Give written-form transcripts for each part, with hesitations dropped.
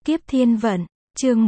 Kiếp Thiên Vận, chương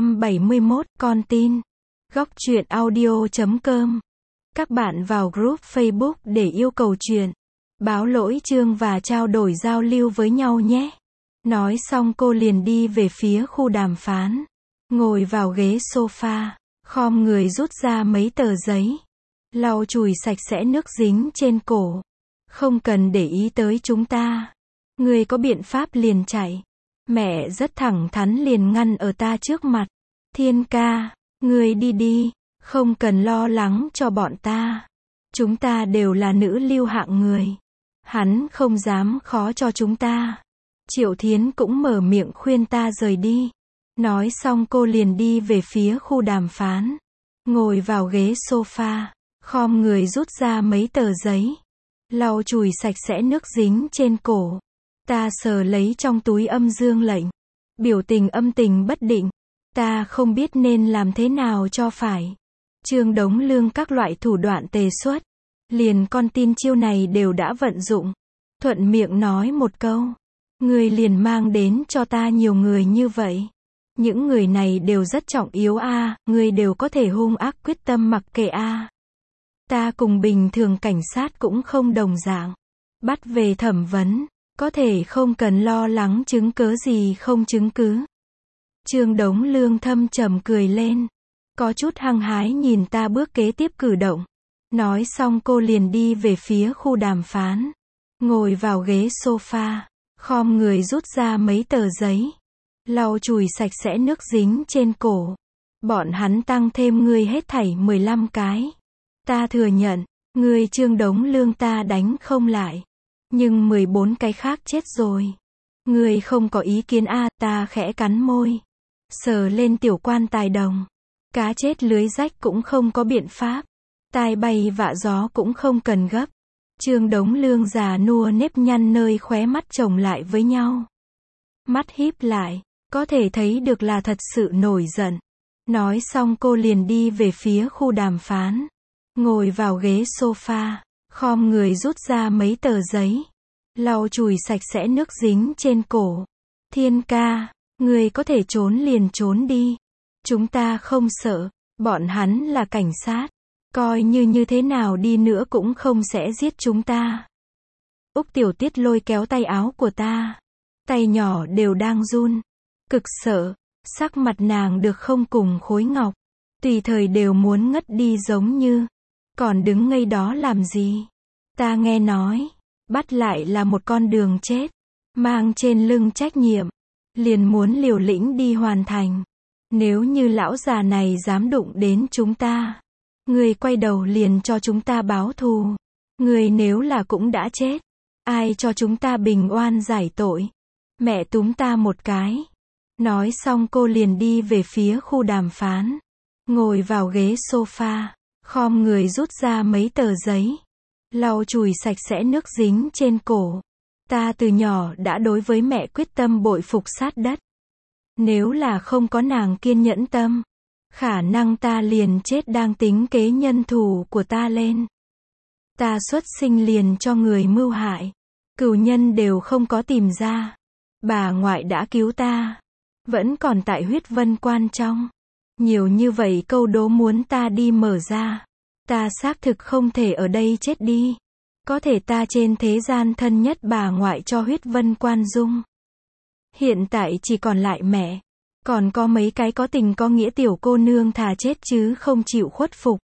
171, con tin. Góc truyện audio.com. Các bạn vào group Facebook để yêu cầu truyện, báo lỗi chương và trao đổi giao lưu với nhau nhé. Nói xong cô liền đi về phía khu đàm phán. Ngồi vào ghế sofa, khom người rút ra mấy tờ giấy. Lau chùi sạch sẽ nước dính trên cổ. Không cần để ý tới chúng ta. Người có biện pháp liền chạy. Mẹ rất thẳng thắn liền ngăn ở ta trước mặt. Thiên ca, người đi đi, không cần lo lắng cho bọn ta. Chúng ta đều là nữ lưu hạng người. Hắn không dám khó cho chúng ta. Triệu Thiến cũng mở miệng khuyên ta rời đi. Nói xong cô liền đi về phía khu đàm phán. Ngồi vào ghế sofa, khom người rút ra mấy tờ giấy. Lau chùi sạch sẽ nước dính trên cổ. Ta sờ lấy trong túi âm dương lệnh. Biểu tình âm tình bất định. Ta không biết nên làm thế nào cho phải. Trương Đống Lương các loại thủ đoạn tề xuất. Liền con tin chiêu này đều đã vận dụng. Thuận miệng nói một câu. Người liền mang đến cho ta nhiều người như vậy. Những người này đều rất trọng yếu a, người đều có thể hung ác quyết tâm mặc kệ a. Ta cùng bình thường cảnh sát cũng không đồng dạng. Bắt về thẩm vấn. Có thể không cần lo lắng chứng cớ gì không chứng cứ. Trương Đống Lương thâm trầm cười lên. Có chút hăng hái nhìn ta bước kế tiếp cử động. Nói xong cô liền đi về phía khu đàm phán. Ngồi vào ghế sofa. Khom người rút ra mấy tờ giấy. Lau chùi sạch sẽ nước dính trên cổ. Bọn hắn tăng thêm ngươi hết thảy 15 cái. Ta thừa nhận. Ngươi Trương Đống Lương ta đánh không lại. Nhưng 14 cái khác chết rồi. Người không có ý kiến a, ta khẽ cắn môi. Sờ lên tiểu quan tài đồng. Cá chết lưới rách cũng không có biện pháp. Tai bay vạ gió cũng không cần gấp. Trương Đống Lương già nua nếp nhăn nơi khóe mắt chồng lại với nhau. Mắt híp lại, có thể thấy được là thật sự nổi giận. Nói xong cô liền đi về phía khu đàm phán. Ngồi vào ghế sofa. Khom người rút ra mấy tờ giấy. Lau chùi sạch sẽ nước dính trên cổ. Thiên ca, người có thể trốn liền trốn đi. Chúng ta không sợ. Bọn hắn là cảnh sát. Coi như thế nào đi nữa cũng không sẽ giết chúng ta. Úc Tiểu Tiết lôi kéo tay áo của ta. Tay nhỏ đều đang run. Cực sợ. Sắc mặt nàng được không cùng khối ngọc. Tùy thời đều muốn ngất đi giống như. Còn đứng ngây đó làm gì? Ta nghe nói. Bắt lại là một con đường chết. Mang trên lưng trách nhiệm. Liền muốn liều lĩnh đi hoàn thành. Nếu như lão già này dám đụng đến chúng ta. Người quay đầu liền cho chúng ta báo thù. Người nếu là cũng đã chết. Ai cho chúng ta bình oan giải tội. Mẹ túm ta một cái. Nói xong cô liền đi về phía khu đàm phán. Ngồi vào ghế sofa. Khom người rút ra mấy tờ giấy. Lau chùi sạch sẽ nước dính trên cổ. Ta từ nhỏ đã đối với mẹ quyết tâm bội phục sát đất. Nếu là không có nàng kiên nhẫn tâm. Khả năng ta liền chết đang tính kế nhân thù của ta lên. Ta xuất sinh liền cho người mưu hại. Cửu nhân đều không có tìm ra. Bà ngoại đã cứu ta. Vẫn còn tại huyết vân quan trong. Nhiều như vậy câu đố muốn ta đi mở ra. Ta xác thực không thể ở đây chết đi. Có thể ta trên thế gian thân nhất bà ngoại cho huyết vân quan dung. Hiện tại chỉ còn lại mẹ. Còn có mấy cái có tình có nghĩa tiểu cô nương thà chết chứ không chịu khuất phục.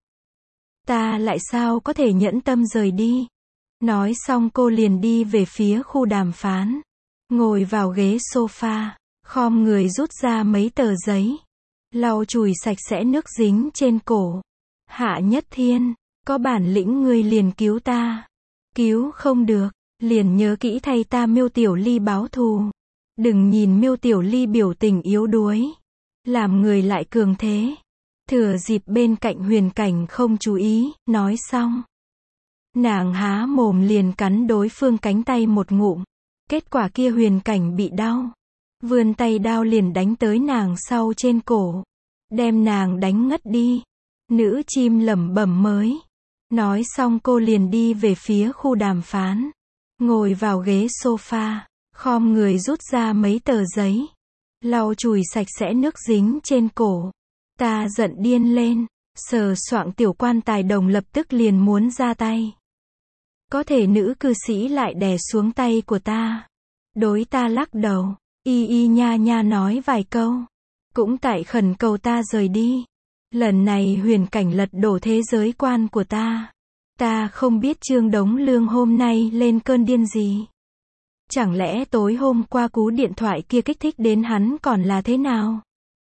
Ta lại sao có thể nhẫn tâm rời đi. Nói xong cô liền đi về phía khu đàm phán. Ngồi vào ghế sofa. Khom người rút ra mấy tờ giấy. Lau chùi sạch sẽ nước dính trên cổ. Hạ Nhất Thiên, có bản lĩnh ngươi liền cứu ta. Cứu không được, liền nhớ kỹ thay ta Miêu Tiểu Ly báo thù. Đừng nhìn Miêu Tiểu Ly biểu tình yếu đuối. Làm người lại cường thế. Thừa dịp bên cạnh Huyền Cảnh không chú ý, nói xong. Nàng há mồm liền cắn đối phương cánh tay một ngụm. Kết quả kia Huyền Cảnh bị đau. Vươn tay đao liền đánh tới nàng sau trên cổ. Đem nàng đánh ngất đi. Nữ chim lẩm bẩm mới. Nói xong cô liền đi về phía khu đàm phán. Ngồi vào ghế sofa. Khom người rút ra mấy tờ giấy. lau chùi sạch sẽ nước dính trên cổ. Ta giận điên lên, sờ soạng tiểu quan tài đồng lập tức liền muốn ra tay. Có thể nữ cư sĩ lại đè xuống tay của ta. Đối ta lắc đầu, y y nha nha nói vài câu. Cũng tại khẩn cầu ta rời đi. Lần này huyền cảnh lật đổ thế giới quan của ta. Ta không biết Trương Đống Lương hôm nay lên cơn điên gì. Chẳng lẽ tối hôm qua cú điện thoại kia kích thích đến hắn còn là thế nào?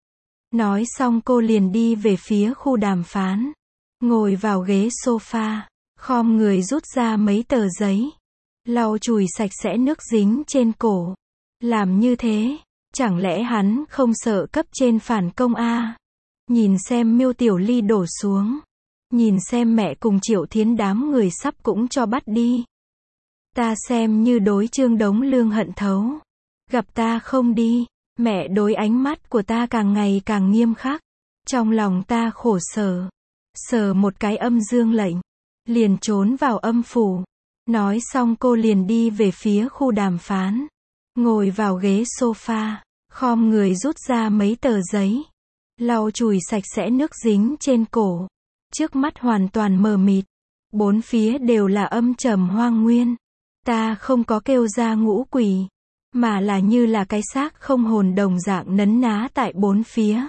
Nói xong cô liền đi về phía khu đàm phán. Ngồi vào ghế sofa, khom người rút ra mấy tờ giấy. Lau chùi sạch sẽ nước dính trên cổ. Làm như thế, chẳng lẽ hắn không sợ cấp trên phản công a? Nhìn xem Miêu Tiểu Ly đổ xuống. Nhìn xem mẹ cùng Triệu Thiến đám người sắp cũng cho bắt đi. Ta xem như đối Trương Đống Lương hận thấu. Gặp ta không đi, mẹ đối ánh mắt của ta càng ngày càng nghiêm khắc. Trong lòng ta khổ sở. Sờ một cái âm dương lệnh. Liền trốn vào âm phủ. Nói xong cô liền đi về phía khu đàm phán. Ngồi vào ghế sofa, khom người rút ra mấy tờ giấy. Lau chùi sạch sẽ nước dính trên cổ. Trước mắt hoàn toàn mờ mịt. Bốn phía đều là âm trầm hoang nguyên. Ta không có kêu ra ngũ quỷ, mà là như là cái xác không hồn đồng dạng nấn ná tại bốn phía.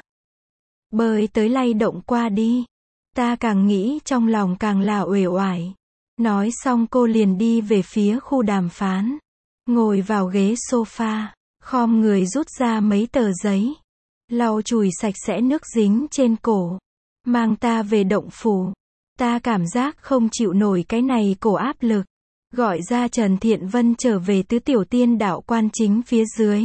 Bơi tới lay động qua đi. Ta càng nghĩ trong lòng càng là uể oải. Nói xong cô liền đi về phía khu đàm phán. Ngồi vào ghế sofa, khom người rút ra mấy tờ giấy. Lau chùi sạch sẽ nước dính trên cổ. Mang ta về động phủ. Ta cảm giác không chịu nổi cái này cổ áp lực. Gọi ra Trần Thiện Vân trở về tứ tiểu tiên đạo quan chính phía dưới.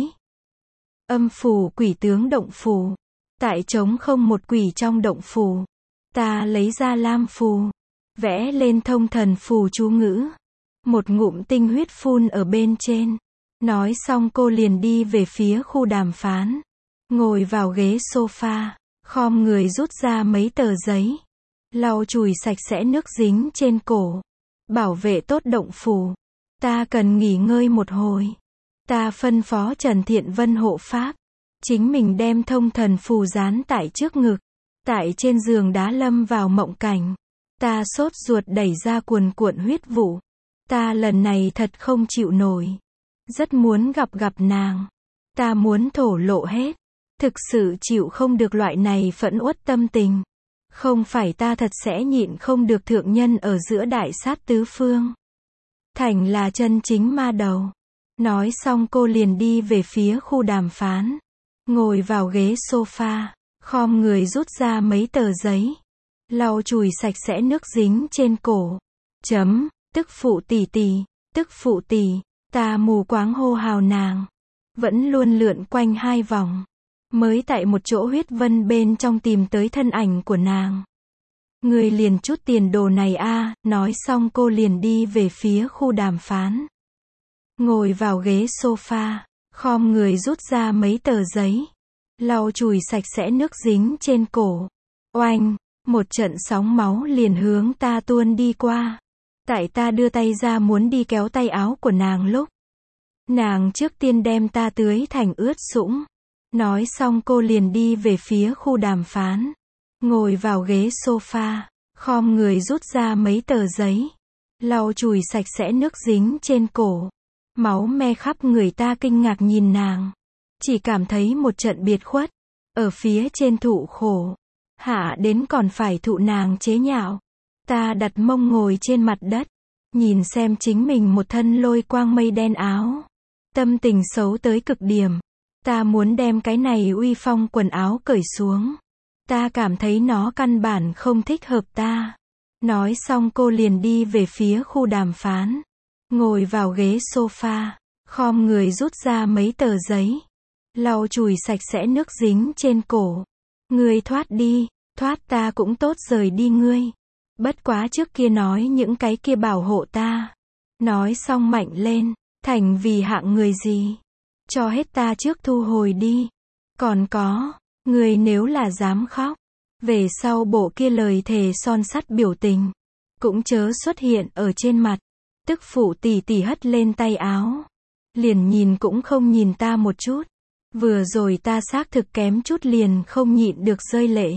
Âm phủ quỷ tướng động phủ. Tại trống không một quỷ trong động phủ. Ta lấy ra lam phù. Vẽ lên thông thần phù chú ngữ. Một ngụm tinh huyết phun ở bên trên. Nói xong cô liền đi về phía khu đàm phán. Ngồi vào ghế sofa, khom người rút ra mấy tờ giấy. Lau chùi sạch sẽ nước dính trên cổ. Bảo vệ tốt động phủ. Ta cần nghỉ ngơi một hồi. Ta phân phó Trần Thiện Vân hộ pháp. Chính mình đem thông thần phù dán tại trước ngực. Tại trên giường đá lâm vào mộng cảnh. Ta sốt ruột đẩy ra cuồn cuộn huyết vụ. Ta lần này thật không chịu nổi. Rất muốn gặp nàng. Ta muốn thổ lộ hết. Thực sự chịu không được loại này phẫn uất tâm tình. Không phải ta thật sẽ nhịn không được thượng nhân ở giữa đại sát tứ phương. Thành là chân chính ma đầu. Nói xong cô liền đi về phía khu đàm phán. Ngồi vào ghế sofa, khom người rút ra mấy tờ giấy. Lau chùi sạch sẽ nước dính trên cổ. Tức phụ tỷ tỷ, tức phụ tỷ. Ta mù quáng hô hào nàng. Vẫn luôn lượn quanh 2 vòng. Mới tại một chỗ huyết vân bên trong tìm tới thân ảnh của nàng. Người liền chút tiền đồ này a. Nói xong cô liền đi về phía khu đàm phán. Ngồi vào ghế sofa, khom người rút ra mấy tờ giấy. Lau chùi sạch sẽ nước dính trên cổ. Oanh, một trận sóng máu liền hướng ta tuôn đi qua. Tại ta đưa tay ra muốn đi kéo tay áo của nàng lúc. Nàng trước tiên đem ta tưới thành ướt sũng. Nói xong cô liền đi về phía khu đàm phán. Ngồi vào ghế sofa, khom người rút ra mấy tờ giấy. Lau chùi sạch sẽ nước dính trên cổ. Máu me khắp người ta kinh ngạc nhìn nàng. Chỉ cảm thấy một trận biệt khuất. Ở phía trên thụ khổ. Hạ đến còn phải thụ nàng chế nhạo. Ta đặt mông ngồi trên mặt đất. Nhìn xem chính mình một thân lôi quang mây đen áo. Tâm tình xấu tới cực điểm. Ta muốn đem cái này uy phong quần áo cởi xuống. Ta cảm thấy nó căn bản không thích hợp ta. Nói xong cô liền đi về phía khu đàm phán. Ngồi vào ghế sofa, khom người rút ra mấy tờ giấy. Lau chùi sạch sẽ nước dính trên cổ. Ngươi thoát đi, thoát ta cũng tốt rời đi ngươi. Bất quá trước kia nói những cái kia bảo hộ ta. Nói xong mạnh lên, thành vì hạng người gì. Cho hết ta trước thu hồi đi. Còn có, người nếu là dám khóc, về sau bộ kia lời thề son sắt biểu tình, cũng chớ xuất hiện ở trên mặt. Tức phụ tỷ tỷ hất lên tay áo. Liền nhìn cũng không nhìn ta một chút. Vừa rồi ta xác thực kém chút liền không nhịn được rơi lệ.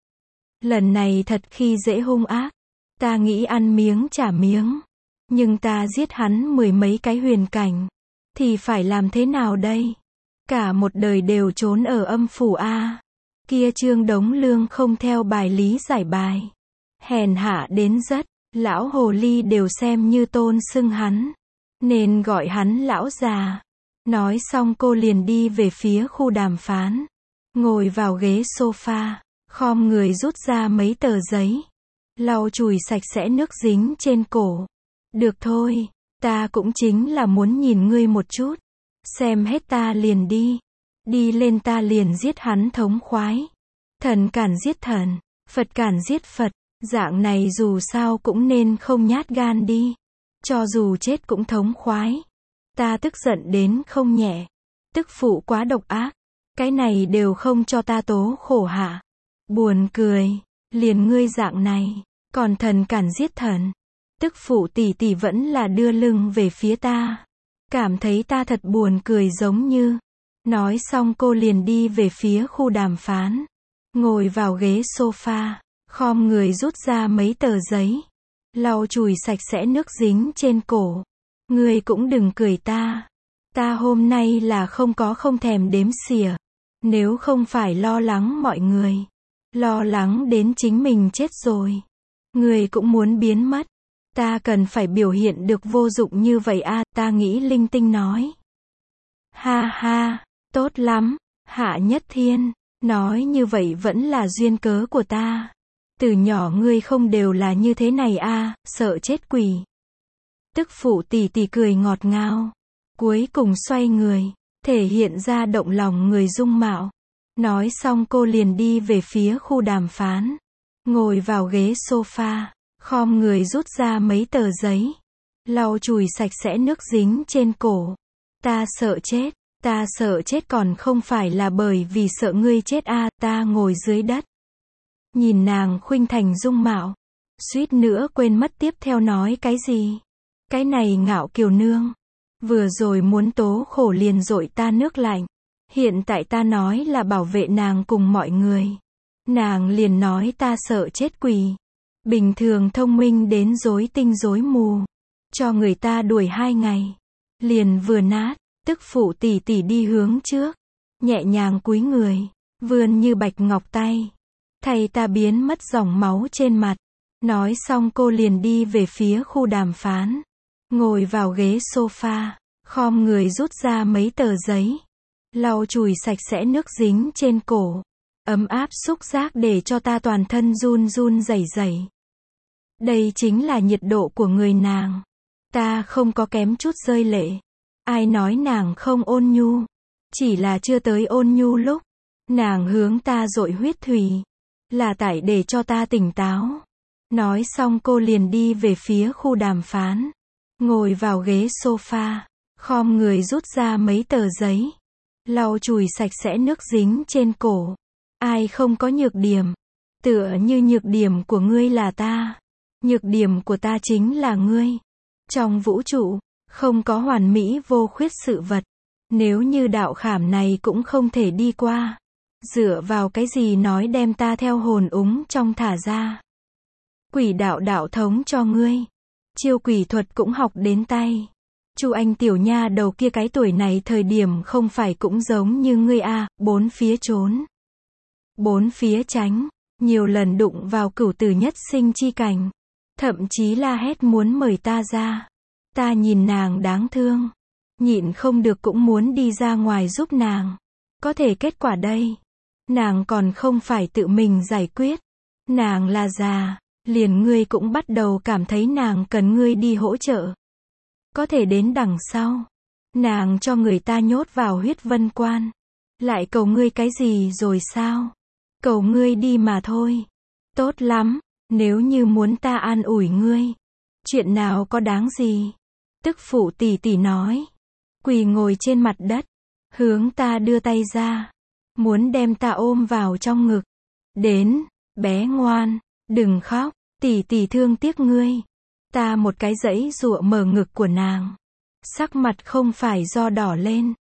Lần này thật khi dễ hung ác. Ta nghĩ ăn miếng trả miếng. Nhưng ta giết hắn 10 mấy cái huyền cảnh. Thì phải làm thế nào đây? Cả một đời đều trốn ở âm phủ a. Kia Trương Đống Lương không theo bài lý giải bài. Hèn hạ đến rất. Lão hồ ly đều xem như tôn xưng hắn. Nên gọi hắn lão già. Nói xong cô liền đi về phía khu đàm phán. Ngồi vào ghế sofa. Khom người rút ra mấy tờ giấy. Lau chùi sạch sẽ nước dính trên cổ. Được thôi, ta cũng chính là muốn nhìn ngươi một chút. Xem hết ta liền đi. Đi lên ta liền giết hắn thống khoái. Thần cản giết thần, Phật cản giết Phật. Dạng này dù sao cũng nên không nhát gan đi. Cho dù chết cũng thống khoái. Ta tức giận đến không nhẹ. Tức phụ quá độc ác. Cái này đều không cho ta tố khổ hả? Buồn cười. Liền ngươi dạng này. Còn thần cản giết thần. Tức phụ tỷ tỷ vẫn là đưa lưng về phía ta. Cảm thấy ta thật buồn cười giống như. Nói xong cô liền đi về phía khu đàm phán. Ngồi vào ghế sofa. Khom người rút ra mấy tờ giấy. Lau chùi sạch sẽ nước dính trên cổ. Ngươi cũng đừng cười ta. Ta hôm nay là không thèm đếm xỉa. Nếu không phải lo lắng mọi người. Lo lắng đến chính mình chết rồi. Ngươi cũng muốn biến mất. Ta cần phải biểu hiện được vô dụng như vậy a, ta nghĩ linh tinh nói. Ha ha, tốt lắm, Hạ Nhất Thiên, nói như vậy vẫn là duyên cớ của ta. Từ nhỏ ngươi không đều là như thế này a, sợ chết quỷ. Tức phụ tỷ tỷ cười ngọt ngào. Cuối cùng xoay người, thể hiện ra động lòng người dung mạo. Nói xong cô liền đi về phía khu đàm phán. Ngồi vào ghế sofa. Khom người rút ra mấy tờ giấy. Lau chùi sạch sẽ nước dính trên cổ. Ta sợ chết còn không phải là bởi vì sợ ngươi chết a, ta ngồi dưới đất. Nhìn nàng khuynh thành dung mạo. Suýt nữa quên mất tiếp theo nói cái gì. Cái này ngạo kiều nương. Vừa rồi muốn tố khổ liền dội ta nước lạnh. Hiện tại ta nói là bảo vệ nàng cùng mọi người. Nàng liền nói ta sợ chết quỷ. Bình thường thông minh đến rối tinh rối mù. Cho người ta đuổi 2 ngày. Liền vừa nát, tức phụ tỷ tỷ đi hướng trước. Nhẹ nhàng cúi người, vươn như bạch ngọc tay. Thay ta biến mất dòng máu trên mặt. Nói xong cô liền đi về phía khu đàm phán. Ngồi vào ghế sofa, khom người rút ra mấy tờ giấy. Lau chùi sạch sẽ nước dính trên cổ. Ấm áp xúc giác để cho ta toàn thân run run rẩy rẩy. Đây chính là nhiệt độ của người nàng. Ta không có kém chút rơi lệ. Ai nói nàng không ôn nhu. Chỉ là chưa tới ôn nhu lúc. Nàng hướng ta dội huyết thủy. Là tại để cho ta tỉnh táo. Nói xong cô liền đi về phía khu đàm phán. Ngồi vào ghế sofa. Khom người rút ra mấy tờ giấy. Lau chùi sạch sẽ nước dính trên cổ. Ai không có nhược điểm. Tựa như nhược điểm của ngươi là ta. Nhược điểm của ta chính là ngươi. Trong vũ trụ, không có hoàn mỹ vô khuyết sự vật. Nếu như đạo khảm này cũng không thể đi qua. Dựa vào cái gì nói đem ta theo hồn úng trong thả ra. Quỷ đạo đạo thống cho ngươi. Chiêu quỷ thuật cũng học đến tay. Chu Anh tiểu nha đầu kia cái tuổi này thời điểm không phải cũng giống như ngươi a, bốn phía trốn. Bốn phía tránh, nhiều lần đụng vào cửu tử nhất sinh chi cảnh. Thậm chí la hét muốn mời ta ra. Ta nhìn nàng đáng thương. Nhịn không được cũng muốn đi ra ngoài giúp nàng. Có thể kết quả đây. Nàng còn không phải tự mình giải quyết. Nàng là già. Liền ngươi cũng bắt đầu cảm thấy nàng cần ngươi đi hỗ trợ. Có thể đến đằng sau. Nàng cho người ta nhốt vào huyết vân quan. Lại cầu ngươi cái gì rồi sao? Cầu ngươi đi mà thôi. Tốt lắm. Nếu như muốn ta an ủi ngươi. Chuyện nào có đáng gì? Tức phụ tỷ tỷ nói. Quỳ ngồi trên mặt đất. Hướng ta đưa tay ra. Muốn đem ta ôm vào trong ngực. Đến, bé ngoan. Đừng khóc. Tỷ tỷ thương tiếc ngươi. Ta một cái giãy giụa mở ngực của nàng. Sắc mặt không phải do đỏ lên.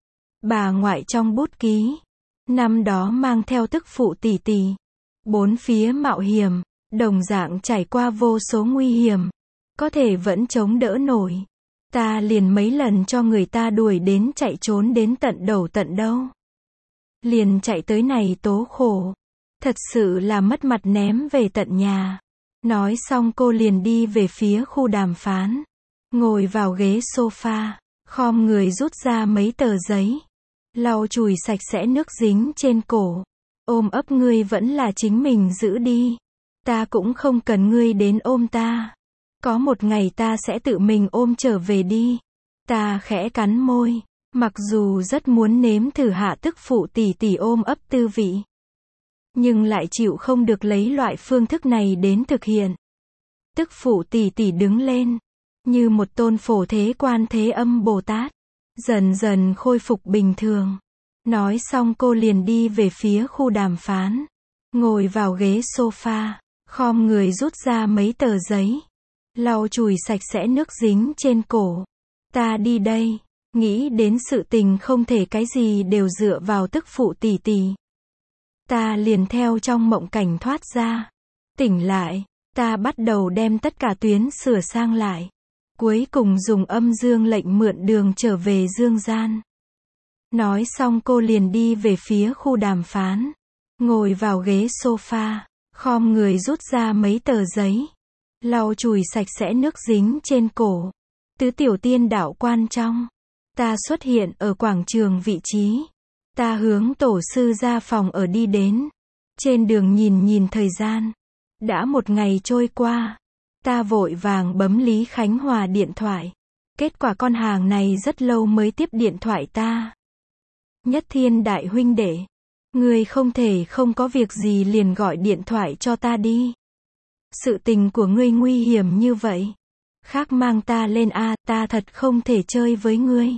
Bà ngoại trong bút ký. Năm đó mang theo tức phụ tỷ tỷ. Bốn phía mạo hiểm, đồng dạng trải qua vô số nguy hiểm. Có thể vẫn chống đỡ nổi. Ta liền mấy lần cho người ta đuổi đến chạy trốn đến tận đầu tận đâu. Liền chạy tới này tố khổ. Thật sự là mất mặt ném về tận nhà. Nói xong cô liền đi về phía khu đàm phán. Ngồi vào ghế sofa, khom người rút ra mấy tờ giấy. Lau chùi sạch sẽ nước dính trên cổ. Ôm ấp ngươi vẫn là chính mình giữ đi. Ta cũng không cần ngươi đến ôm ta. Có một ngày ta sẽ tự mình ôm trở về đi. Ta khẽ cắn môi. Mặc dù rất muốn nếm thử hạ tức phụ tỷ tỷ ôm ấp tư vị. Nhưng lại chịu không được lấy loại phương thức này đến thực hiện. Tức phụ tỷ tỷ đứng lên. Như một tôn Phổ Thế Quan Thế Âm Bồ Tát. Dần dần khôi phục bình thường. Nói xong cô liền đi về phía khu đàm phán. Ngồi vào ghế sofa. Khom người rút ra mấy tờ giấy. Lau chùi sạch sẽ nước dính trên cổ. Ta đi đây. Nghĩ đến sự tình không thể cái gì đều dựa vào tức phụ tỷ tỷ. Ta liền theo trong mộng cảnh thoát ra. Tỉnh lại. Ta bắt đầu đem tất cả tuyến sửa sang lại. Cuối cùng dùng âm dương lệnh mượn đường trở về dương gian. Nói xong cô liền đi về phía khu đàm phán. Ngồi vào ghế sofa. Khom người rút ra mấy tờ giấy. Lau chùi sạch sẽ nước dính trên cổ. Tứ tiểu tiên đạo quan trong. Ta xuất hiện ở quảng trường vị trí. Ta hướng tổ sư ra phòng ở đi đến. Trên đường nhìn thời gian. Đã một ngày trôi qua. Ta vội vàng bấm Lý Khánh Hòa điện thoại. Kết quả con hàng này rất lâu mới tiếp điện thoại ta. Nhất Thiên đại huynh đệ. Ngươi không thể không có việc gì liền gọi điện thoại cho ta đi. Sự tình của ngươi nguy hiểm như vậy. Khác mang ta lên a, ta thật không thể chơi với ngươi.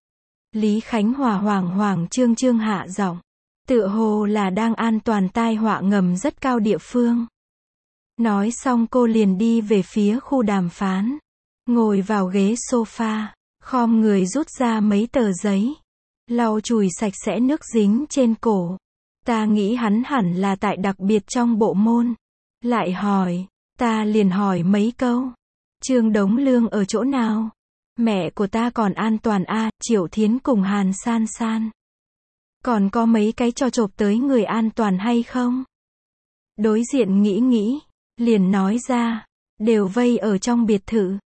Lý Khánh Hòa hoảng trương hạ giọng. Tựa hồ là đang an toàn tai họa ngầm rất cao địa phương. Nói xong cô liền đi về phía khu đàm phán. Ngồi vào ghế sofa. Khom người rút ra mấy tờ giấy. Lau chùi sạch sẽ nước dính trên cổ. Ta nghĩ hắn hẳn là tại đặc biệt trong bộ môn. Lại hỏi. Ta liền hỏi mấy câu. Trương Đống Lương ở chỗ nào? Mẹ của ta còn an toàn a, Triệu Thiến cùng Hàn San San. Còn có mấy cái cho chộp tới người an toàn hay không? Đối diện nghĩ, liền nói ra. Đều vây ở trong biệt thự.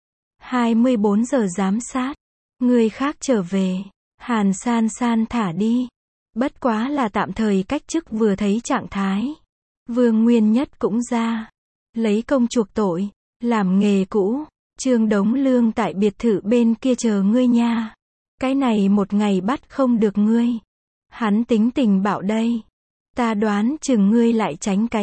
24 giờ giám sát. Người khác trở về. Hàn San San thả đi. Bất quá là tạm thời cách chức vừa thấy trạng thái. Vương Nguyên Nhất cũng ra. Lấy công chuộc tội. Làm nghề cũ. Trương Đống Lương tại biệt thự bên kia chờ ngươi nha. Cái này một ngày bắt không được ngươi. Hắn tính tình bạo đây. Ta đoán chừng ngươi lại tránh cái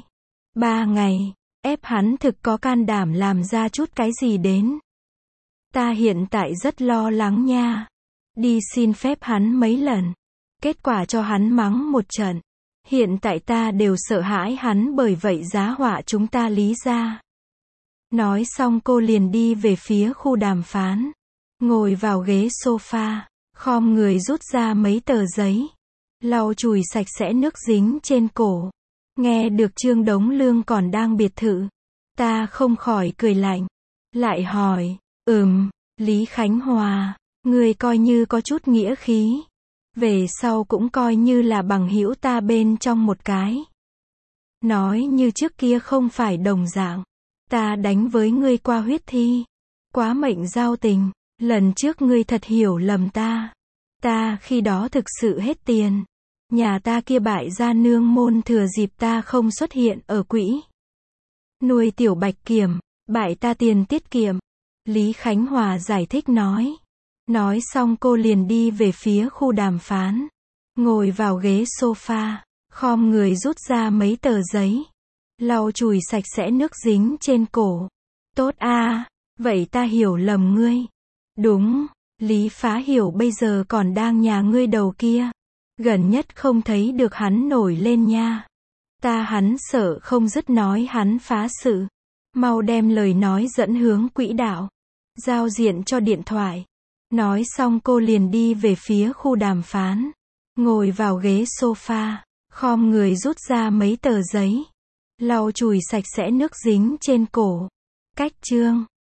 2-3 ngày. Ép hắn thực có can đảm làm ra chút cái gì đến. Ta hiện tại rất lo lắng nha. Đi xin phép hắn mấy lần. Kết quả cho hắn mắng một trận. Hiện tại ta đều sợ hãi hắn bởi vậy giá họa chúng ta Lý gia. Nói xong cô liền đi về phía khu đàm phán. Ngồi vào ghế sofa. Khom người rút ra mấy tờ giấy. Lau chùi sạch sẽ nước dính trên cổ. Nghe được Trương Đống Lương còn đang biệt thự. Ta không khỏi cười lạnh. Lại hỏi. Lý Khánh Hòa. Người coi như có chút nghĩa khí. Về sau cũng coi như là bằng hữu ta bên trong một cái. Nói như trước kia không phải đồng dạng. Ta đánh với ngươi qua huyết thi. Quá mệnh giao tình. Lần trước ngươi thật hiểu lầm ta. Ta khi đó thực sự hết tiền. Nhà ta kia bại gia nương môn thừa dịp ta không xuất hiện ở quỹ. Nuôi tiểu bạch kiểm. Bại ta tiền tiết kiệm. Lý Khánh Hòa giải thích nói. Nói xong cô liền đi về phía khu đàm phán. Ngồi vào ghế sofa. Khom người rút ra mấy tờ giấy. Lau chùi sạch sẽ nước dính trên cổ. Tốt a, vậy ta hiểu lầm ngươi. Đúng, Lý Phá Hiểu bây giờ còn đang nhà ngươi đầu kia. Gần nhất không thấy được hắn nổi lên nha. Hắn sợ không dứt nói hắn phá sự. Mau đem lời nói dẫn hướng quỹ đạo. Giao diện cho điện thoại. Nói xong cô liền đi về phía khu đàm phán. Ngồi vào ghế sofa, khom người rút ra mấy tờ giấy. Lau chùi sạch sẽ nước dính trên cổ. Cách chương